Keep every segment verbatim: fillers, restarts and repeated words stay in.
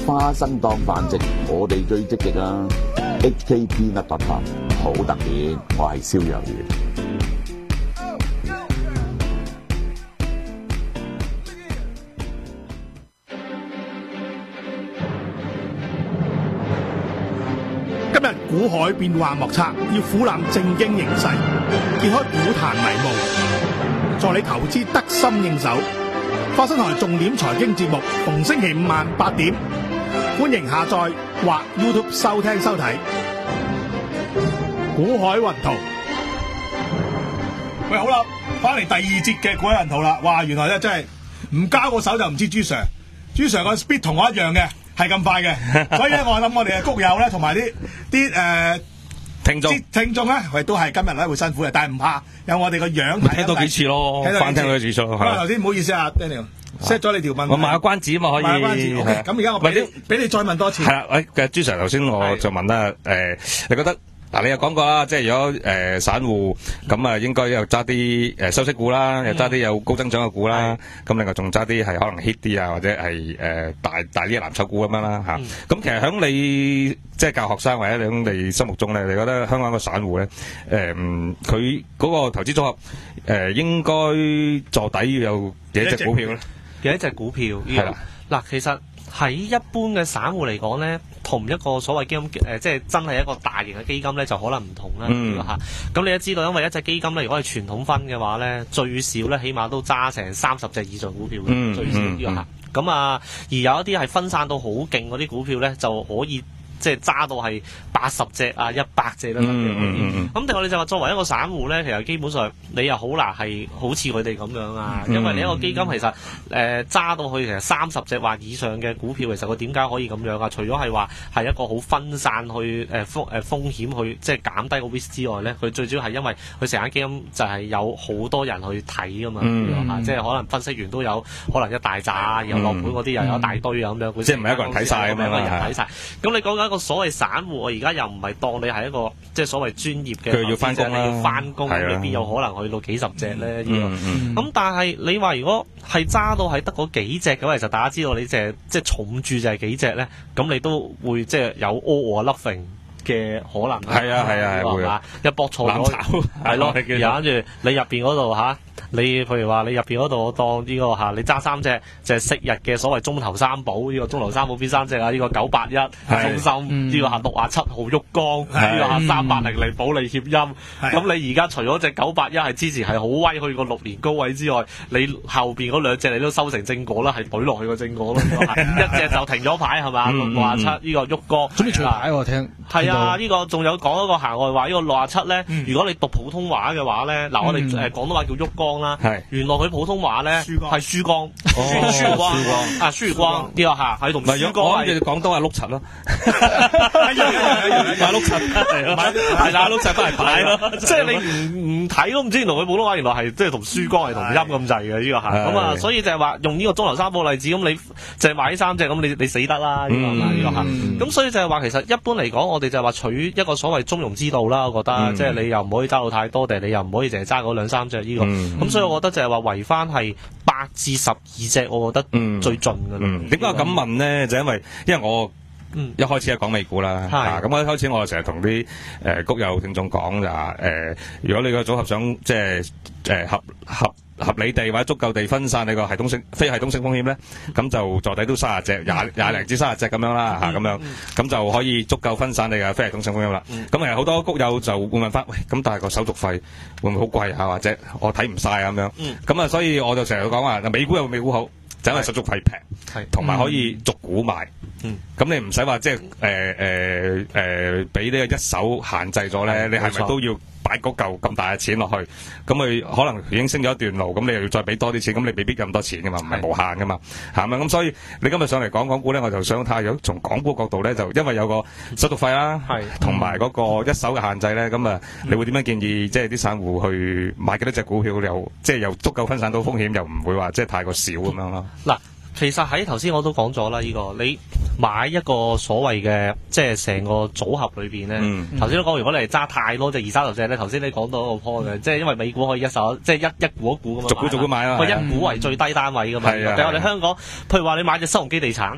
花生當飯食，我哋最積極啊 ！H K P 乜特特好特別，我係蕭若元。 今日股海變幻莫測，要俯瞰正經形勢，揭開股壇迷霧，助你投資得心應手。花生台重點財經節目，逢星期五晚八點，歡迎下載或 YouTube 收聽收睇。股海雲圖，喂，好啦，翻嚟第二節嘅股海雲圖啦。哇，原來咧真係唔交個手就唔知朱 Sir， 朱 Sir 個 speed 同我一樣嘅。係咁快嘅，所以咧我諗我哋嘅谷友咧同埋啲啲誒聽眾聽眾咧，喂都係今日咧會辛苦嘅，但係唔怕，有我哋個樣睇聽多幾次咯，翻聽多幾次咯。 咁啊頭先唔好意思啊 ，Daniel，set 咗你條問題， 我賣個關子啊嘛，可以。賣個關子 ，OK。咁而家我俾你俾你再問多次。 係啦，喂，嘅朱 Sir 頭先我就問啦，誒，你覺得？嗱，你又講過啦，即係如果誒、呃、散戶咁啊，應該又揸啲誒收息股啦，又揸啲有高增長嘅股啦，咁、嗯、另外仲揸啲係可能 hit 啲啊，或者係誒、呃、大大啲嘅藍籌股咁樣啦嚇。咁、嗯啊、其實喺你即係教學生或者喺你心目中咧，你覺得香港個散戶咧誒佢嗰個投資組合誒、呃、應該坐底要有幾隻股票咧？ 幾隻股票？係啦，嗱，其實。喺一般嘅散戶嚟講咧，同一個所謂基金誒、呃，即係真係一個大型嘅基金咧，就可能唔同啦。嗯，嚇。咁你都知道，因為一隻基金咧，如果係傳統分嘅話咧，最少咧，起碼都揸成三十隻以上股票嘅，嗯、最少呢個嚇。咁啊，而有一啲係分散到好勁嗰啲股票咧，就可以。即係揸到係八十隻啊、一百隻啦咁樣。咁但係我哋就話作為一個散戶咧，其實基本上你又好難係好似佢哋咁樣啊，嗯、因為你一個基金其實誒揸、呃、到去其實三十隻或以上嘅股票，其實佢點解可以咁樣啊？除咗係話係一個好分散去誒、呃、風誒、呃、風險去即係減低個 risk 之外咧，佢最主要係因為佢成間基金就係有好多人去睇噶嘛，嗯、即係可能分析員都有可能一大扎，然後落盤嗰啲又有一大堆啊咁樣。 即係唔係一個人睇晒咁樣， 一個人睇晒。咁你講緊一個所謂散戶，我而家又唔係當你係一個即係所謂專業嘅， 佢要翻工啦， 你要翻工，未必有可能去到幾十隻咧。呢個咁，但係你話如果係揸到係得嗰幾隻咁，其實大家知道你隻即係重注就係幾隻咧，咁你都會即係有 all or nothing嘅可能。 係啊係啊係會啊！ 一搏錯咗，係咯，然後跟住你入邊嗰度嚇。你譬如話你入邊嗰度當呢個嚇，你揸三隻就係昔日嘅所謂中投三寶，呢、這個中投三寶邊三隻啊？呢、這個九八一中芯，呢、這個嚇六啊七號旭光，呢個嚇三八零零保利協鑫。咁你而家除咗隻九八一係之前係好威去個六年高位之外，你後邊嗰兩隻你都收成正果啦，係懟落去個正果咯。一隻就停咗牌係嘛？六啊七呢個旭光。 準備除牌我聽。 係啊，呢、這個仲有講一個行外話，呢、這個六啊七咧，嗯、如果你讀普通話嘅話咧，嗱、嗯、我哋誒廣東話叫旭光啦。係，原來佢普通話咧係輸光，輸光啊，輸光呢個嚇喺度。唔係，我諗住廣東話碌柒咯，買碌柒係咯，係啦，碌柒翻嚟擺咯。即係你唔唔睇都唔知，原來佢普通話原來係即係同輸光係同音咁滯嘅呢個嚇。咁啊，所以就係話用呢個中投三寶例子，咁你就係買呢三隻，咁你你死得啦呢個呢個嚇。咁所以就係話其實一般嚟講，我哋就係話取一個所謂中庸之道啦。我覺得即係你又唔可以揸到太多，定係你又唔可以淨係揸嗰兩三隻呢個。咁所以我覺得就係話圍翻係八至十二隻，我覺得最盡㗎啦。 點解我咁問呢？就因為因為我一開始係講美股啦，咁我一開始我成日同啲誒谷友聽眾講就話誒，如果你個組合想即係誒合合合理地或者足夠地分散你個系統性非系統性風險咧，咁就坐底都三十隻廿廿零至三十隻咁樣啦嚇，咁樣咁就可以足夠分散你嘅非系統性風險啦。咁其實好多谷友就會問翻，喂，咁但係個手續費會唔會好貴啊？或者我睇唔晒咁樣，咁啊，所以我就成日講話，美股有美股好，就因為手續費平，同埋可以逐股買。咁你唔使話即係誒誒誒俾呢個一手限制咗咧，你係咪都要擺嗰嚿咁大嘅錢落去？咁佢可能已經升咗一段路，咁你又要再俾多啲錢，咁你未必咁多錢噶嘛，唔係無限噶嘛，係咪？咁所以你今日上嚟講港股咧，我就想睇下，如果從港股角度咧，就因為有個手續費啦，同埋嗰個一手嘅限制咧，咁啊，你會點樣建議即係啲散戶去買幾多隻股票，又即係又足夠分散到風險，又唔會話即係太過少咁樣咯？ 嗱。其實喺頭先我都講咗啦，呢、這個你買一個所謂嘅即係成個組合裏邊咧，頭先、嗯、都講，如果你係揸太多隻二三十隻咧，頭先你講到一個 point 嘅，即係因為美股可以一手即係一一股一股咁樣， 逐股逐股買啦， 佢一股為最低單位噶嘛。但係我哋香港，譬如話你買隻新鴻基地產。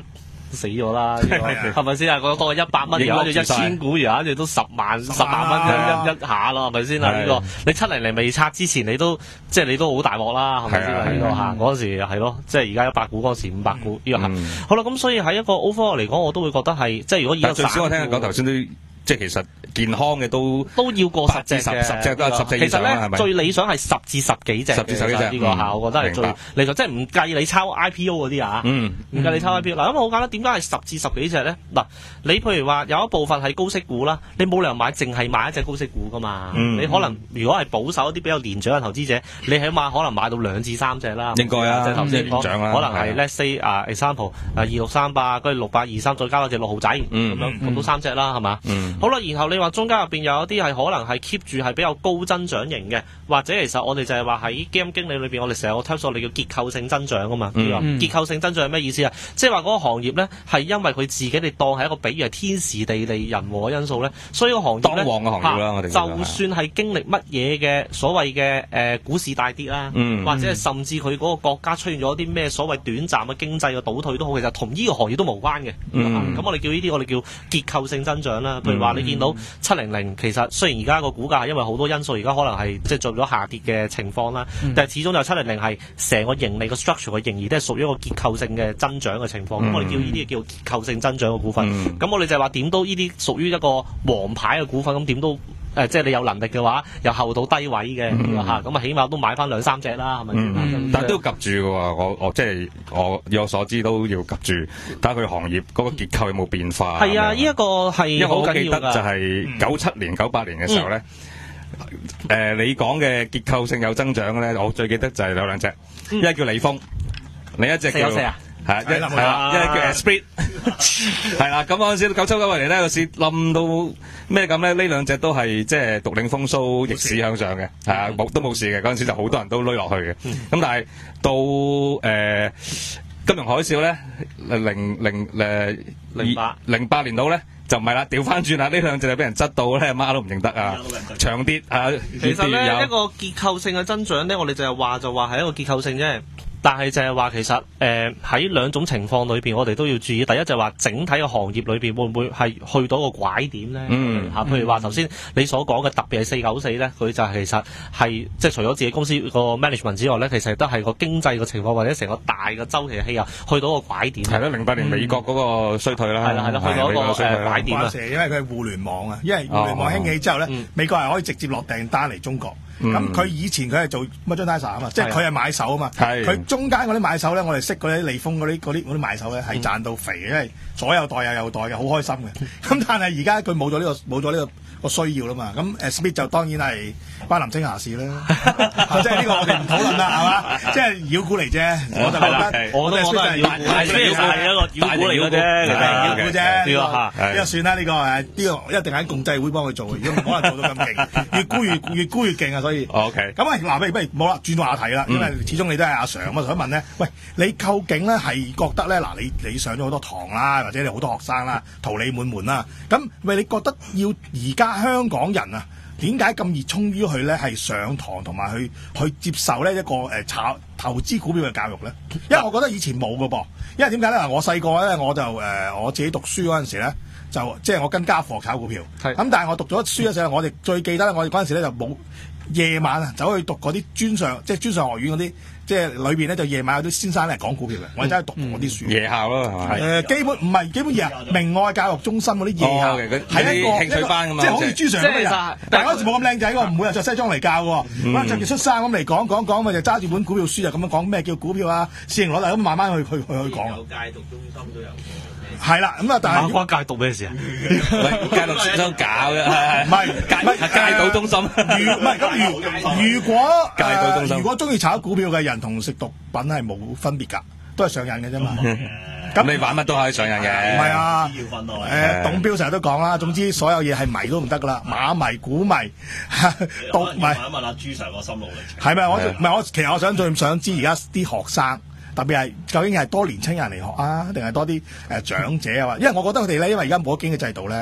死咗啦，係咪先啊？嗰個一百蚊，而家就一千股，而家就都十萬、十萬蚊一一下咯，係咪先啊？呢個你七零零未拆之前，你都即係你都好大鑊啦，係咪先啊？呢個嚇嗰陣時係咯，即係而家一百股嗰陣時五百股呢個嚇。好啦，咁所以喺一個 overall 嚟講，我都會覺得係即係如果以個最少我聽佢講頭先都。即係其實健康嘅都都要過十隻嘅， 十隻都係十隻以上啦，係咪？ 最理想係十至十幾隻， 十至十幾隻呢個嚇，我覺得係最理想，即係唔計你抄 I P O 嗰啲啊，唔計你抄 I P O。嗱，咁好簡單，點解係十至十幾隻咧？嗱，你譬如話有一部分係高息股啦，你冇理由買淨係買一隻高息股噶嘛？你可能如果係保守一啲比較年長嘅投資者，你起碼可能買到兩至三隻啦。 應該啊， 即係頭先講，可能係 let's say 啊 example 啊二六三八，跟住六八二三，再加多隻六號仔咁樣，咁都三隻啦，係嘛？好啦，然後你話。中間入邊有一啲係可能係 keep 住係比較高增長型嘅，或者其實我哋就係話喺基金經理裏邊，我哋成日我聽說你叫結構性增長啊嘛。嗯嗯、結構性增長係咩意思啊？即係話嗰個行業咧係因為佢自己哋當係一個比喻係天時地利人和嘅因素咧，所以個行業咧，當旺嘅行業啦，我哋就算係經歷乜嘢嘅所謂嘅誒股市大跌啦，嗯、或者係甚至佢嗰個國家出現咗啲咩所謂短暫嘅經濟嘅倒退都好，其實同呢個行業都無關嘅。咁、嗯、我哋叫呢啲我哋叫結構性增長啦。譬如話你見到七零零其實雖然而家個股價係因為好多因素，而家可能係即係做咗下跌嘅情況啦，嗯、但係始終就七零零係成個盈利個 structure 嘅盈餘都係屬於一個結構性嘅增長嘅情況。咁、嗯、我哋叫呢啲叫結構性增長嘅股份。咁、嗯、我哋就係話點都呢啲屬於一個王牌嘅股份，咁點都誒、呃、即係你有能力嘅話，又後到低位嘅嚇，咁啊起碼都買翻兩三隻啦，係咪？嗯嗯、 但係都要及住嘅喎，我我即係我以我所知都要及住睇下佢行業嗰個結構有冇變化。 係啊，呢一個係因為我好記得就係九七年、九八年嘅時候咧，誒、嗯呃、你講嘅結構性有增長咧，我最記得就係有兩隻，嗯、一隻叫利豐，另一隻叫係啊，一係啦，一隻叫 Esprit， 係啦。咁嗰陣時九七九八年咧個市冧到咩咁咧？呢兩隻都係即係獨領風騷，逆市向上嘅，係啊，冇都冇事嘅。嗰陣時就好多人都攏落去嘅。咁、嗯、但係到誒。呃金融海嘯咧，零零誒零八零八年度咧就唔係啦，調翻轉啦，呢兩隻就俾人執到咧，媽都唔認得啊，長跌啊。 其實咧一個結構性嘅增長咧，我哋就係話就話係一個結構性啫。但係就係話其實誒喺、呃、兩種情況裏邊，我哋都要注意。第一就係話整體嘅行業裏邊會唔會係去到一個拐點咧？嚇、嗯，譬如話頭先你所講嘅，特別係四九四咧，佢就係其實係即係除咗自己公司個 management 之外咧，其實都係個經濟嘅情況或者成個大嘅周期嘅氣候去到一個拐點。係咯，零八年美國嗰個衰退啦， 係啦係啦，去到一個誒拐點啊！ 因為佢係互聯網啊，因為互聯網興起之後咧，哦、美國係可以直接落訂單嚟中國。咁佢、嗯、以前佢係做 merchandiser 啊嘛，即係佢係買手啊嘛。佢的中間嗰啲買手咧，我哋識嗰啲利豐嗰啲嗰啲嗰啲買手咧，係賺到肥嘅，因為左右袋右右袋嘅，好開心嘅。咁但係而家佢冇咗呢個冇咗呢個個需要啦嘛。咁 Smith 就當然係關林青霞事啦。即係呢個我哋唔討論啦，係嘛？即係妖股嚟啫，我就覺得我都覺得係妖股，係一個妖股嚟嘅啫，妖股啫。呢個呢個算啦，呢個誒呢個一定喺共濟會幫佢做，如果唔可能做到咁勁，越沽越越沽越勁啊！所以 OK， 咁啊，嗱，不如不如冇啦，轉話題啦，因為始終你都係阿 Sir，我想問咧，喂，你究竟咧係覺得咧，嗱，你你上咗好多堂啦，或者你好多學生啦，桃李滿門啦，咁喂，你覺得要而家香港人啊，點解咁熱衷於去咧係上堂同埋去去接受呢一個誒炒投資股票嘅教育咧？因為我覺得以前冇㗎噃，因為點解咧？嗱，我細個咧我就誒、呃、我自己讀書嗰陣時咧，就即係我跟家課炒股票，咁是但係我讀咗書嘅時候，我哋最記得咧，我哋嗰陣時咧就冇。夜晚啊，走去讀嗰啲專上，即係專上學院嗰啲，即係裏邊咧就夜晚有啲先生咧講股票嘅，我哋真係讀嗰啲書。夜校咯，係嘛？誒，基本唔係基本夜，明愛教育中心嗰啲夜校，係一個興趣班咁嘛，即係好似專上咁嘅人。但係嗰時冇咁靚仔喎，唔會係着西裝嚟教喎，可能着件恤衫咁嚟講講講，咪就揸住本股票書就咁樣講咩叫股票啊，市盈率啊，咁慢慢去去去去講。有戒毒中心都有。係啦，咁啊，但係關戒毒咩事啊？ 戒毒中心搞嘅，唔係戒唔係戒賭中心。 如唔係咁，如如果戒賭中心，如果中意炒股票嘅人同食毒品係冇分別㗎，都係上癮嘅啫嘛。 咁你玩乜都可以上癮嘅。 唔係啊，誒，董彪成日都講啦，總之所有嘢係迷都唔得㗎啦，馬迷、股迷、毒迷。問一問阿朱 Sir 個心路歷程。係咪我唔係我？其實我想最想知而家啲學生。特別係究竟係多年青人嚟學啊，定係多啲誒、呃、長者啊？因為我覺得佢哋咧，因為而家冇咗經濟制度咧，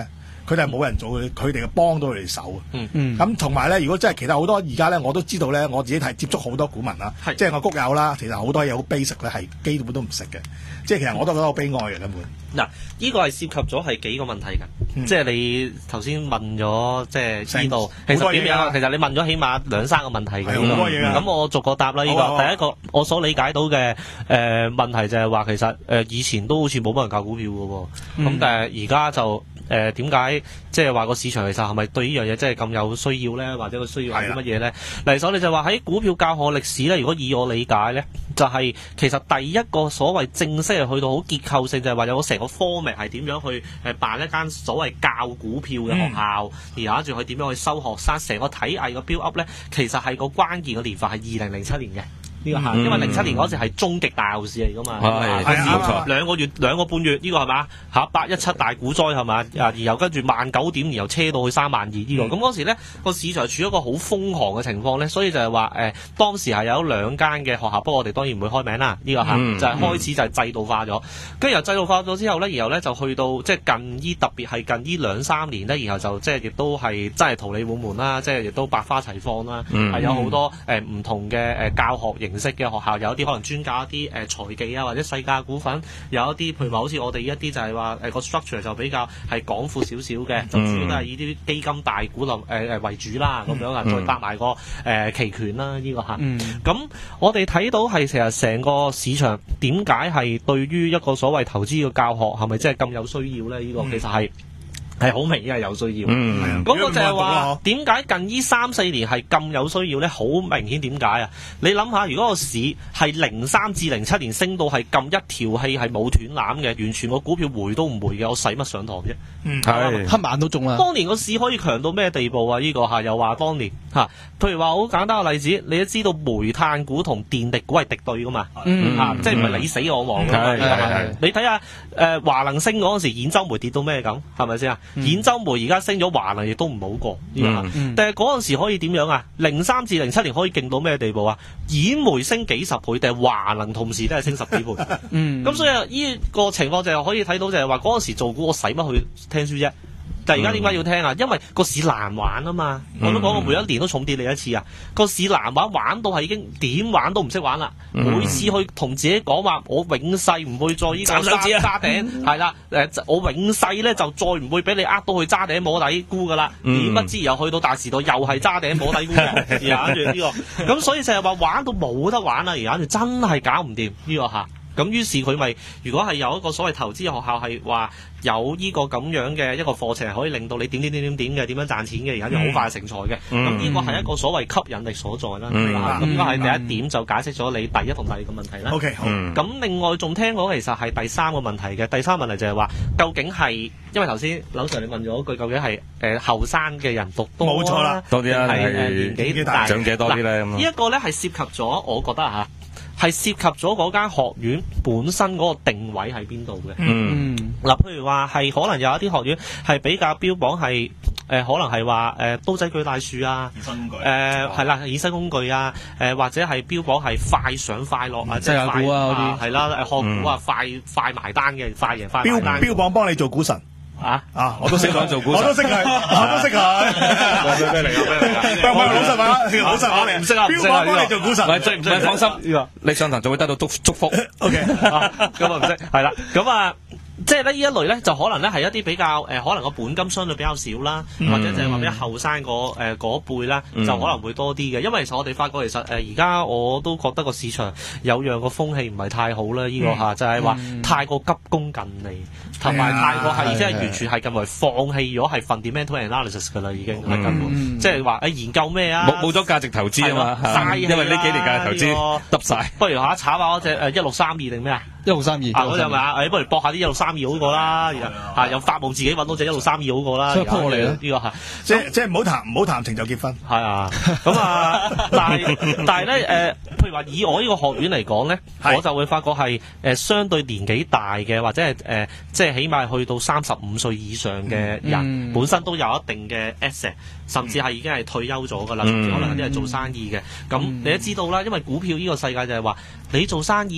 佢哋係冇人做，佢哋嘅幫到佢哋手。 嗯咁同埋咧，如果真係其他好多而家咧，我都知道咧，我自己係接觸好多股民啦，即係我谷友啦，其實好多嘢好 basic 咧，係基本都唔識嘅。即係其實我都覺得好悲哀嘅根本。 嗱，呢個係涉及咗係幾個問題㗎，嗯、即係你頭先問咗，即係呢度其實點樣？其實你問咗起碼兩三個問題嘅。 好多嘢㗎。 咁我逐個答啦。呢、呢個、哦、第一個我所理解到嘅誒、呃、問題就係話，其實誒、呃、以前都好似冇乜人教股票㗎喎，咁、嗯、但係而家就。誒點解即係話個市場其實係咪對呢樣嘢真係咁有需要咧？或者個需要係啲乜嘢咧？嚟所你就話喺股票教學歷史咧，如果以我理解咧，就係、是、其實第一個所謂正式係去到好結構性，就係話有個成個 format 係點樣去誒辦一間所謂教股票嘅學校，嗯、然後跟住佢點樣去收學生，成個體藝嘅 build up 咧，其實係個關鍵嘅年份係二零零七年嘅。呢個係，因為零七年嗰時係終極大牛市嚟噶嘛， 係冇錯， 兩個月兩個半月呢個係嘛嚇八一七大股災係嘛啊，然後跟住萬九點，然後車到去三萬二呢個，咁嗰時咧個市場處於一個好瘋狂嘅情況咧，所以就係話誒當時係有兩間嘅學校，不過我哋當然唔會開名啦，呢個嚇就係開始就係制度化咗，跟住由制度化咗之後咧，然後咧就去到即係近依特別係近依兩三年咧，然後就即係亦都係真係桃李滿門啦，即係亦都百花齊放啦，係有好多誒唔同嘅誒教學形式嘅學校，有一啲可能專教一啲誒財技啊，或者細價股份，有一啲譬如話好似我哋一啲就係話誒個 structure 就比較係廣闊少少嘅，就主要都係以啲基金大股誒誒為主啦，咁樣啊，再搭埋個誒期權啦，呢個嚇。咁我哋睇到係成日成個市場點解係對於一個所謂投資嘅教學係咪真係咁有需要咧？呢個其實係。係好明顯係有需要，嗯，嗰個就係話點解近呢三四年係咁有需要咧？好明顯點解啊？你諗下，如果個市係零三至零七年升到係咁一條氣係冇斷纜嘅，完全個股票回都唔回嘅，我使乜上堂啫？ 嗯，係黑晚都中啦。 當年個市可以強到咩地步啊？呢、這個嚇又話當年嚇、啊，譬如話好簡單嘅例子，你都知道煤炭股同電力股係敵對噶嘛？嗯，啊、即係唔係你死我亡㗎嘛？係係係。你睇下誒華能升嗰陣時，兗州煤跌到咩咁？係咪先啊？兗州煤而家升咗，華能亦都唔好過，嗯嗯、但係嗰陣時可以點樣啊？零三至零七年可以勁到咩地步啊？兗煤升幾十倍，定係華能同時都係升十幾倍？咁、嗯、所以呢個情況就係可以睇到，就係話嗰陣時做股我使乜去聽書啫？但係而家點解要聽啊？因為個市難玩啊嘛！我都講過每一年都重跌你一次啊！個市難玩，玩到係已經點玩都唔識玩啦！每次去同自己講話，我永世唔會再依個揸揸頂，係啦誒，我永世咧就再唔會俾你呃到去揸頂摸底沽噶啦！點不知又去到大時代又係揸頂摸底沽喎！而家住呢個，咁所以就係話玩到冇得玩啦！而家就真係搞唔掂呢個嚇。咁於是佢咪如果係有一個所謂投資學校係話有呢個咁樣嘅一個課程，可以令到你點點點點點嘅點樣賺錢嘅，而家就好快成才嘅。咁呢、嗯、個係一個所謂吸引力所在啦。咁呢個係第一點，就解釋咗你第一同第二個問題啦。OK， 好。咁、嗯、另外仲聽講其實係第三個問題嘅，第三個問題就係話究竟係因為頭先劉 Sir 你問咗句，究竟係誒後生嘅人讀多冇錯啦，多啲啦，係誒年紀大長者多啲咧。呢一個咧係涉及咗，我覺得嚇。係涉及咗嗰間學院本身嗰個定位喺邊度嘅。嗯，嗱，譬如話係可能有一啲學院係比較標榜係誒、呃，可能係話誒刀仔鋸大樹啊，衍生工具誒係啦，衍生工具啊，誒、呃、或者係標榜係快上快落啊，即係快啊，係啦，誒學股啊，快快埋單嘅，快贏快埋單。標標榜幫你做股神。啊啊！我都識講做股神，我都識佢，我都識佢。咩嚟㗎？咩嚟㗎？唔係老實話，老實話嚟，唔識啊！標榜幫你做股神，唔係唔係放心，呢個你上堂就會得到祝祝福。O K，咁啊唔識，係啦，咁啊。即係咧呢一類咧，就可能咧係一啲比較誒、呃，可能個本金相對比較少啦，嗯、或者就係話比較後生嗰誒嗰輩啦，就可能會多啲嘅。因為其實我哋發覺其實誒而家我都覺得個市場有樣個風氣唔係太好啦，呢、這個下、嗯、就係話太過急功近利，同埋、嗯、太過係即係完全係近來放棄咗係 fundamental analysis 㗎啦，已經係根本即係話誒研究咩啊？冇冇咗價值投資啊嘛，嘥因為呢幾年價值投資得晒。不如下炒下嗰隻誒一六三二定咩啊？一六三二啊，嗰隻咪啊？誒，不如搏下啲一六三二好過啦，嚇有發夢自己揾到隻一六三二好過啦。所以撲我嚟啦，呢個係即即係唔好談唔好談情就結婚。係啊，咁啊，但係但係咧誒，譬如話以我呢個學院嚟講咧，我就會發覺係誒相對年紀大嘅，或者係誒即係起碼去到三十五歲以上嘅人，本身都有一定嘅 asset，甚至係已經係退休咗㗎啦，可能有啲係做生意嘅。咁你都知道啦，因為股票呢個世界就係話你做生意咧。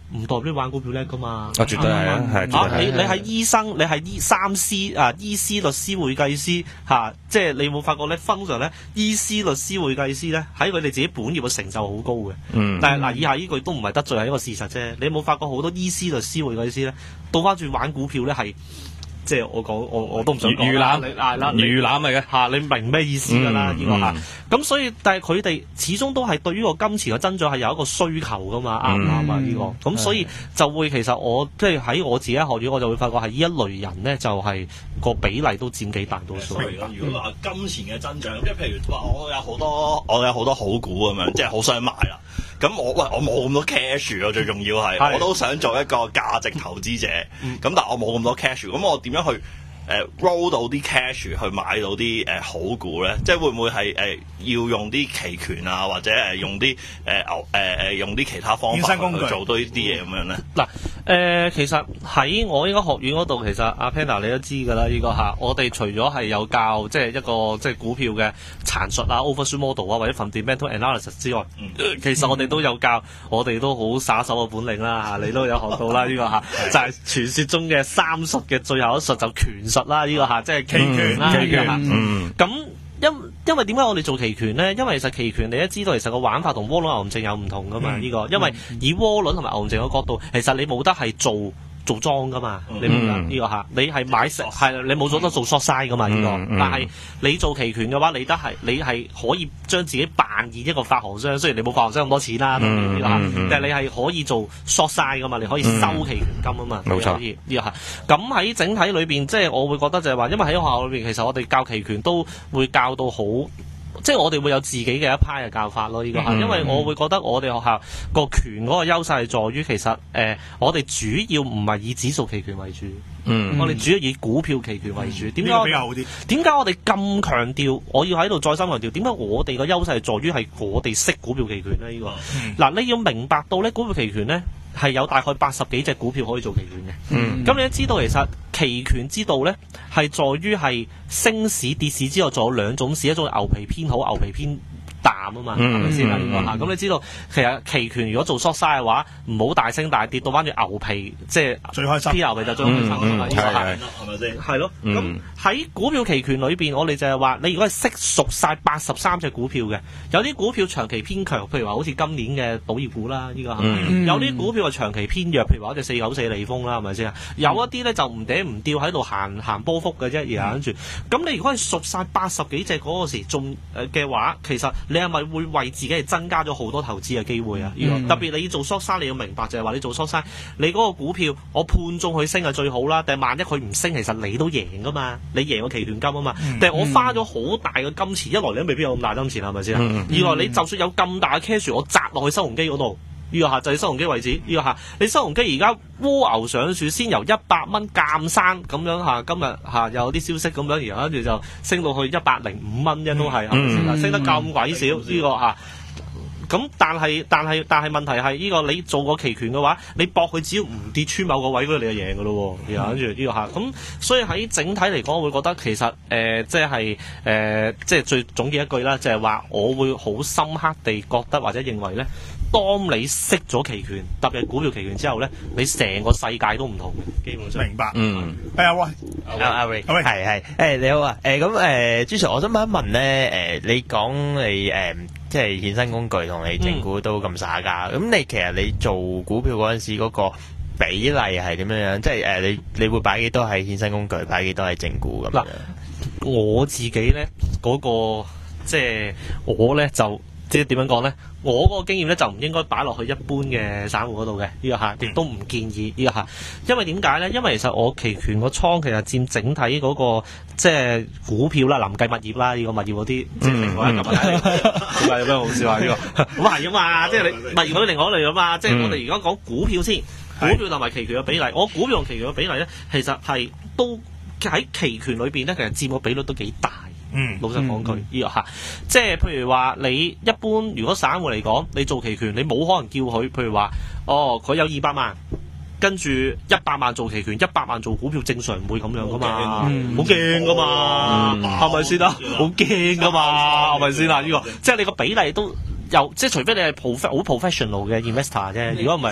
唔代表你玩股票叻噶嘛？ 啊，絕對係啊，係啊！你你係醫生，你係醫三師啊，醫師、律師、會計師嚇、啊，即係你有冇發覺咧？通常咧，醫師、律師、會計師咧，喺佢哋自己本業嘅成就好高嘅。嗯。但係嗱，以下呢句都唔係得罪，係一個事實啫。你有冇發覺好多醫師、律師、會計師咧，倒翻轉玩股票咧係？即係我講，我我都唔想講啦。你係啦， 魚腩嚟嘅嚇，你明咩意思㗎啦？呢個嚇，咁所以但係佢哋始終都係對於個金錢嘅增長係有一個需求㗎嘛，啱唔啱啊？呢個咁所以就會其實我即係喺我自己學院，我就會發覺係呢一類人咧，就係個比例都佔幾大多數。 如果話金錢嘅增長，即係譬如話我有好多我有好多好股咁樣，即係好想買啦。咁我喂我冇咁多 cash 啊，最重要係我都想做一個價值投資者。咁、嗯、但係我冇咁多 cash，咁我點樣去誒、呃、roll 到啲 cash 去買到啲誒、呃、好股咧？即係會唔會係誒、呃、要用啲期權啊，或者誒用啲誒牛誒誒用啲其他方法去做多呢啲嘢咁樣咧？ 嗱誒、呃，其實喺我呢個學院嗰度，其實阿 Panda 你都知㗎啦，呢、呢個嚇我哋除咗係有教即係一個即係股票嘅殘述啊、overshoot model 啊或者 fundamental analysis 之外，嗯、其實我哋都有教，我哋都好耍手嘅本領啦嚇，你都有學到啦呢、呢個嚇，就係傳説中嘅三術嘅最後一術就權術啦，呢、呢個嚇即係期權啦，期權嗯咁。因因為點解我哋做期權咧？因為其實期權你都知道，其實個玩法同窩輪牛熊證有唔同噶嘛？呢、嗯、個因為以窩輪同埋牛熊證嘅角度，其實你冇得係做做莊噶嘛？嗯、你明唔明呢個嚇？你係買食係你冇咗得做 short side 噶嘛？呢、嗯、個，嗯、但係你做期權嘅話，你得係你係可以將自己扮演一個發行商，雖然你冇發行商咁多錢啦，呢個嚇，但係你係可以做 short side 噶嘛？你可以收期權金啊嘛？冇錯，呢個嚇。咁喺整體裏邊，即係我會覺得就係話，因為喺學校裏邊，其實我哋教期權都會教到好。即係我哋會有自己嘅一派嘅教法咯，呢、這個嚇，因為我會覺得我哋學校個權嗰個優勢係在於其實誒、呃，我哋主要唔係以指數期權為主，嗯，我哋主要以股票期權為主。點解、嗯、比較好啲？點解我哋咁強調？我要喺度再三強調，點解我哋個優勢係在於係我哋識股票期權咧？呢、這個嗱、嗯，你要明白到咧，股票期權咧係有大概八十幾隻股票可以做期權嘅。嗯，咁你都知道其實期權之道咧係在於係升市跌市之後，仲有兩種市，一種牛皮偏好，牛皮偏淡啊嘛，係咪先啊？呢個嚇，咁你知道其實期權如果做 short side 嘅話，唔好大升大跌，到翻住牛皮，即係最開心，偏牛皮就最開心啊嘛！呢個係係咪先？係咯。咁喺股票期權裏邊，我哋就係話，你如果係識熟晒八十三隻股票嘅，有啲股票長期偏強，譬如話好似今年嘅賭業股啦，呢個係咪？有啲股票係長期偏弱，譬如話好似四九四利豐啦，係咪先啊？有一啲咧就唔嗲唔吊喺度行行波幅嘅啫，而跟住。咁你如果係熟晒八十幾隻嗰個時，仲誒嘅話，其實你係咪會為自己係增加咗好多投資嘅機會啊？嗯、特別你要做 short side，你要明白就係話你做 short side，你嗰個股票我判中佢升係最好啦。但係萬一佢唔升，其實你都贏噶嘛，你贏個期權金啊嘛。嗯、但係我花咗好大嘅金錢，一來你都未必有咁大金錢係咪先？嗯、二來你就算有咁大嘅 cash，我砸落去收紅機嗰度。呢個下就係收紅機為止，呢個下你收紅機而家蝸牛上樹，先由一百蚊鑑生咁樣嚇，今日嚇有啲消息咁樣，然後跟住就升到去一百零五蚊啫，都係係咪先？升得咁鬼少呢個嚇。咁但係但係但係問題係呢個你做個期權嘅話，你搏佢只要唔跌穿某個位嗰度，你就贏㗎咯喎。然後跟住呢個下，咁所以喺整體嚟講，我會覺得其實誒即係誒即係最總結一句啦，就係話我會好深刻地覺得或者認為咧。當你識咗期權，特別係股票期權之後咧，你成個世界都唔同嘅，基本上。明白。嗯。係啊，喂，阿阿瑞，係係。誒你好啊，誒咁誒朱 Sir，我想問一問咧，誒你講你誒即係衍生工具同你整股都咁耍家，咁你其實你做股票嗰陣時嗰個比例係點樣樣？即係誒你你會擺幾多係衍生工具，擺幾多係整股咁樣？嗱，我自己咧嗰個即係我咧就。即係點樣講咧？我嗰個經驗咧就唔應該擺落去一般嘅散戶嗰度嘅呢個客，亦都唔建議呢個客。因為點解咧？因為其實我期權個倉其實佔整體嗰、那個即係股票啦，臨計物業啦，呢、這個物業嗰啲即係另外一個問題。點解有咩好笑啊？呢、這個咁係啊嘛，即係你物業嗰啲另外一類啊嘛。即係我哋而家講股票先，股票同埋期權嘅比例，我股票同期權嘅比例咧，其實係都喺期權裏邊咧，其實佔個比率都幾大。嗯，老實講句，呢個嚇，即係譬如話你一般如果散戶嚟講，你做期權，你冇可能叫佢，譬如話，哦，佢有二百萬，跟住一百萬做期權，一百萬做股票，正常唔會咁樣噶嘛，好驚噶嘛，係咪先啊？好驚噶嘛，係咪先啊？呢個即係你個比例都有，即係除非你係 prof 好 professional 嘅 investor 啫，如果唔係。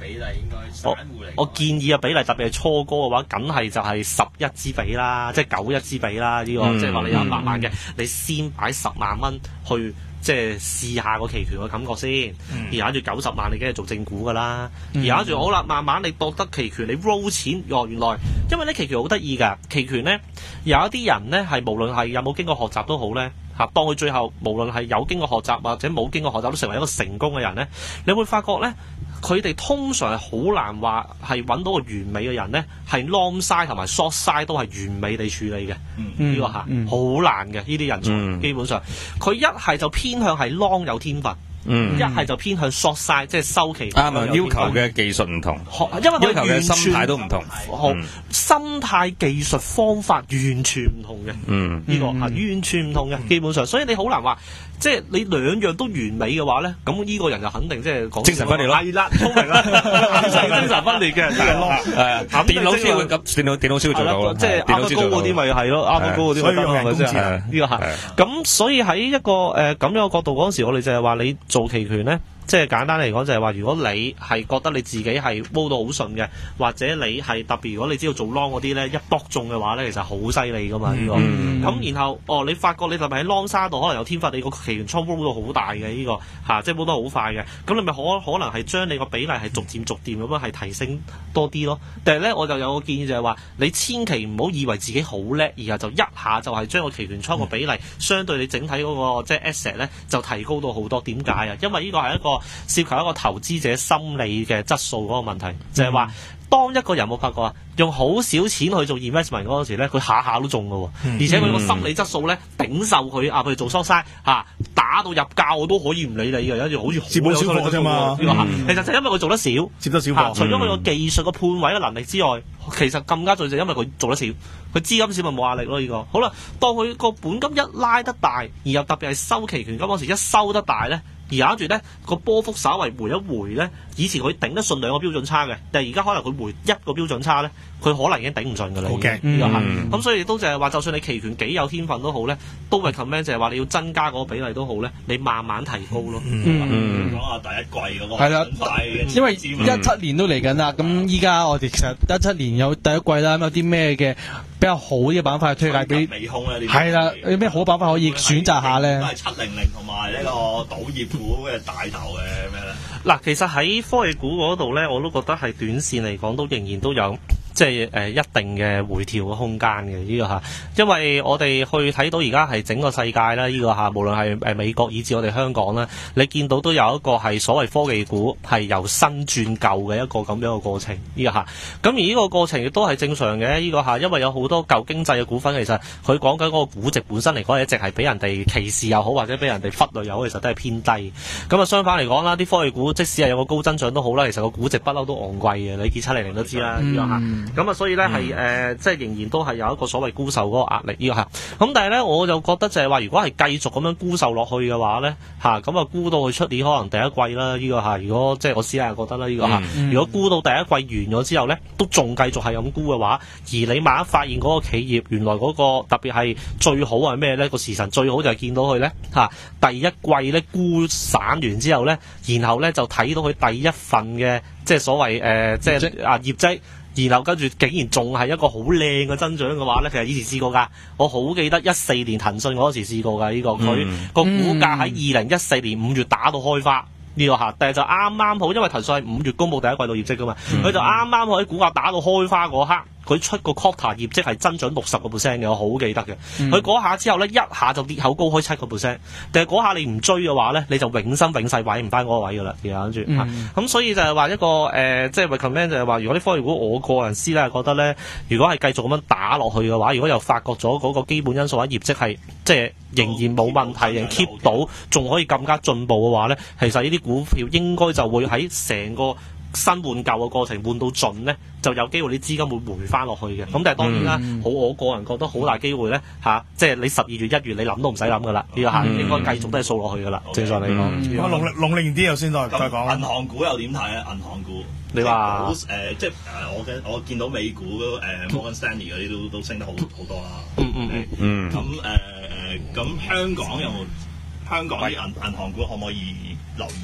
比例應該散戶嚟？ 我建議嘅比例特別係初哥嘅話，梗係就係十一支比啦，即係九一支比啦。呢、這個、嗯、即係話你有一百萬嘅，嗯、你先擺十萬蚊去。即係試下個期權嘅感覺先，而家住九十萬你梗係做正股㗎啦，而家住好啦，慢慢你覺得期權你 roll 錢，哦原來因為咧期權好得意㗎，期權咧有一啲人咧係無論係有冇經過學習都好咧嚇，當佢最後無論係有經過學習或者冇經過學習都成為一個成功嘅人咧，你會發覺咧。佢哋通常係好難話係揾到個完美嘅人咧，係 long side 同埋 short side 都係完美地處理嘅。呢、嗯、個嚇好、嗯、難嘅呢啲人才，嗯、基本上佢一係就偏向係 long 有天分。嗯，一係就偏向 short side，即係收期。啱啊，要求嘅技術唔同，因為要求嘅心態都唔同。好，嗯、心態、技術、方法完全唔同嘅。嗯，呢、這個係、嗯、完全唔同嘅，基本上，所以你好難話，即係你兩樣都完美嘅話咧，咁呢個人就肯定即係講精神分裂咯。係啦，聰明啦，精神分裂嘅人係咯。誒，電腦先會咁，電腦電腦先會做到咯。即係啱啱高嗰啲咪係咯，啱啱高嗰啲咪得係咪先？呢個係。咁所以喺一個誒咁樣嘅角度嗰陣時，我哋就係話你。做期權咧，即係簡單嚟講就係話，如果你係覺得你自己係撈到好順嘅，或者你係特別，如果你知道做 long 嗰啲咧一搏中嘅話咧，其實好犀利噶嘛呢、這個。咁、嗯、然後哦，你發覺你特別喺 long 沙度可能有天分，你個期權倉撈到好大嘅呢、這個嚇、啊，即係撈得好快嘅。咁你咪可可能係將你個比例係逐漸逐漸咁樣係提升多啲咯。但係咧，我就有個建議就係話，你千祈唔好以為自己好叻，而係就一下就係將個期權倉個比例、嗯、相對你整體嗰、那個即係 asset 咧就提高到好多。點解啊？因為呢個係一個涉及一個投資者心理嘅質素嗰個問題，嗯、就係話當一個人冇發覺啊，用好少錢去做 investment 嗰陣時咧，佢下下都中㗎喎，嗯、而且佢個心理質素咧頂受佢啊，譬如做 short side 嚇打到入價我都可以唔理你嘅，有時好似接冇少貨啫嘛。其實就因為佢做得少，接得少貨。除咗佢個技術個判位嘅能力之外，其實更加最就因為佢做得少，佢資金少咪冇壓力咯。呢、這個好啦，當佢個本金一拉得大，而又特別係收期權金嗰時一收得大咧。而咬住咧個波幅稍為回一回咧，以前佢頂得順兩個標準差嘅，但係而家可能佢回一個標準差咧，佢可能已經頂唔順㗎啦。OK，呢個係咁，所以都就係話，就算你期權幾有天分都好咧，都係 recommend 就係話你要增加嗰個比例都好咧，你慢慢提高咯。 嗯，講下第一季嗰個係啦， 因為一七年都嚟緊啦，咁依家我哋其實一七年有第一季啦，咁有啲咩嘅比較好嘅板塊推介俾？係啦，有咩好板塊可以選擇下咧？ 都係七零零同埋呢個賭業股嘅大頭嘅咩咧？ 嗱，其實喺科技股嗰度咧，我都覺得係短線嚟講都仍然都有即係誒、呃、一定嘅回調嘅空間嘅呢個嚇，因為我哋去睇到而家係整個世界啦，呢、這個嚇，無論係誒美國以至我哋香港啦，你見到都有一個係所謂科技股係由新轉舊嘅一個咁樣嘅過程呢個嚇。咁而呢個過程亦都係正常嘅呢個嚇，因為有好多舊經濟嘅股份，其實佢講緊嗰個估值本身嚟講，一直係俾人哋歧視又好，或者俾人哋忽略又好，其實都係偏低。咁啊，相反嚟講啦，啲科技股即使係有個高增長都好啦，其實個估值不嬲都昂貴嘅，你見七零零都知啦呢個嚇。咁啊，所以咧係誒，即係仍然都係有一個所謂沽售嗰個壓力呢個嚇。咁但係咧，我就覺得就係話，如果係繼續咁樣沽售落去嘅話咧嚇，咁啊沽到去出年可能第一季啦呢個嚇。如果即係我私下覺得啦呢個嚇，如果沽到第一季完咗之後咧，都仲繼續係咁沽嘅話，而你萬一發現嗰個企業原來嗰個特別係最好係咩咧？個時辰最好就係見到佢咧嚇，第一季咧沽散完之後咧，然後咧就睇到佢第一份嘅即係所謂誒、呃、即係啊業績。然後跟住竟然仲係一個好靚嘅增長嘅話咧，其實以前試過㗎，我好記得一四年騰訊嗰時試過㗎呢、這個，佢個、嗯、股價喺二零一四年五月打到開花呢、這個嚇，但係就啱啱好，因為騰訊係五月公佈第一季度業績㗎嘛，佢、嗯、就啱啱好喺股價打到開花嗰刻。佢出個 quarter 業績係增長六十個 percent 嘅，我好記得嘅。佢嗰、嗯、下之後咧，一下就裂口高開七個 percent。但係嗰下你唔追嘅話咧，你就永生永世位唔翻嗰個位㗎啦。而家跟住，咁、嗯啊、所以就係話一個誒、呃，即係 recommend 就係話，如果啲科技股，我個人私咧覺得咧，如果係繼續咁樣打落去嘅話，如果又發覺咗嗰個基本因素或者業績係即係仍然冇問題，仍 keep 到，仲可以更加進步嘅話咧，其實呢啲股票應該就會喺成個新換舊嘅過程換到盡咧，就有機會啲資金會回翻落去嘅。咁、嗯、但係當然啦，好、嗯、我個人覺得好大機會咧嚇、啊，即係你十二月一月你諗都唔使諗噶啦，呢個嚇應該繼續都係掃落去噶啦。Okay, 正常嚟講， 咁啊農曆農曆年啲又先再再講。 銀行股又點睇啊？銀行股你話誒，即係誒我嘅我見到美股誒、呃、Morgan Stanley 嗰啲都都升得好好多啦。嗯嗯嗯嗯。咁誒誒，咁、呃、香港有冇香港啲銀銀行股可唔可以留意下咧？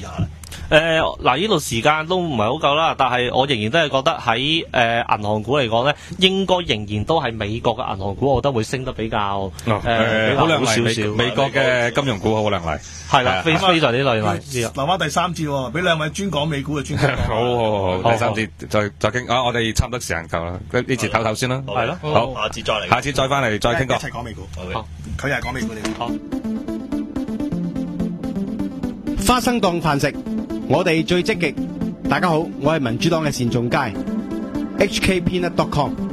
誒嗱，呢度時間都唔係好夠啦，但係我仍然都係覺得喺誒銀行股嚟講咧，應該仍然都係美國嘅銀行股，我覺得會升得比較誒好亮麗少少。 美國嘅金融股好亮麗， 係啦，非非常之亮麗。 留翻第三節喎，俾兩位專講美股嘅專家。 好好好，第三節再再傾啊！我哋差唔多時間夠啦，呢節唞唞先啦。 係咯， 好， 下次再嚟， 下次再翻嚟再傾過。 一齊講美股。好，佢又係講美股嚟。好。花生當飯食，我哋最積極。大家好，我係民主黨嘅單仲偕 ，H K Peanut dot com。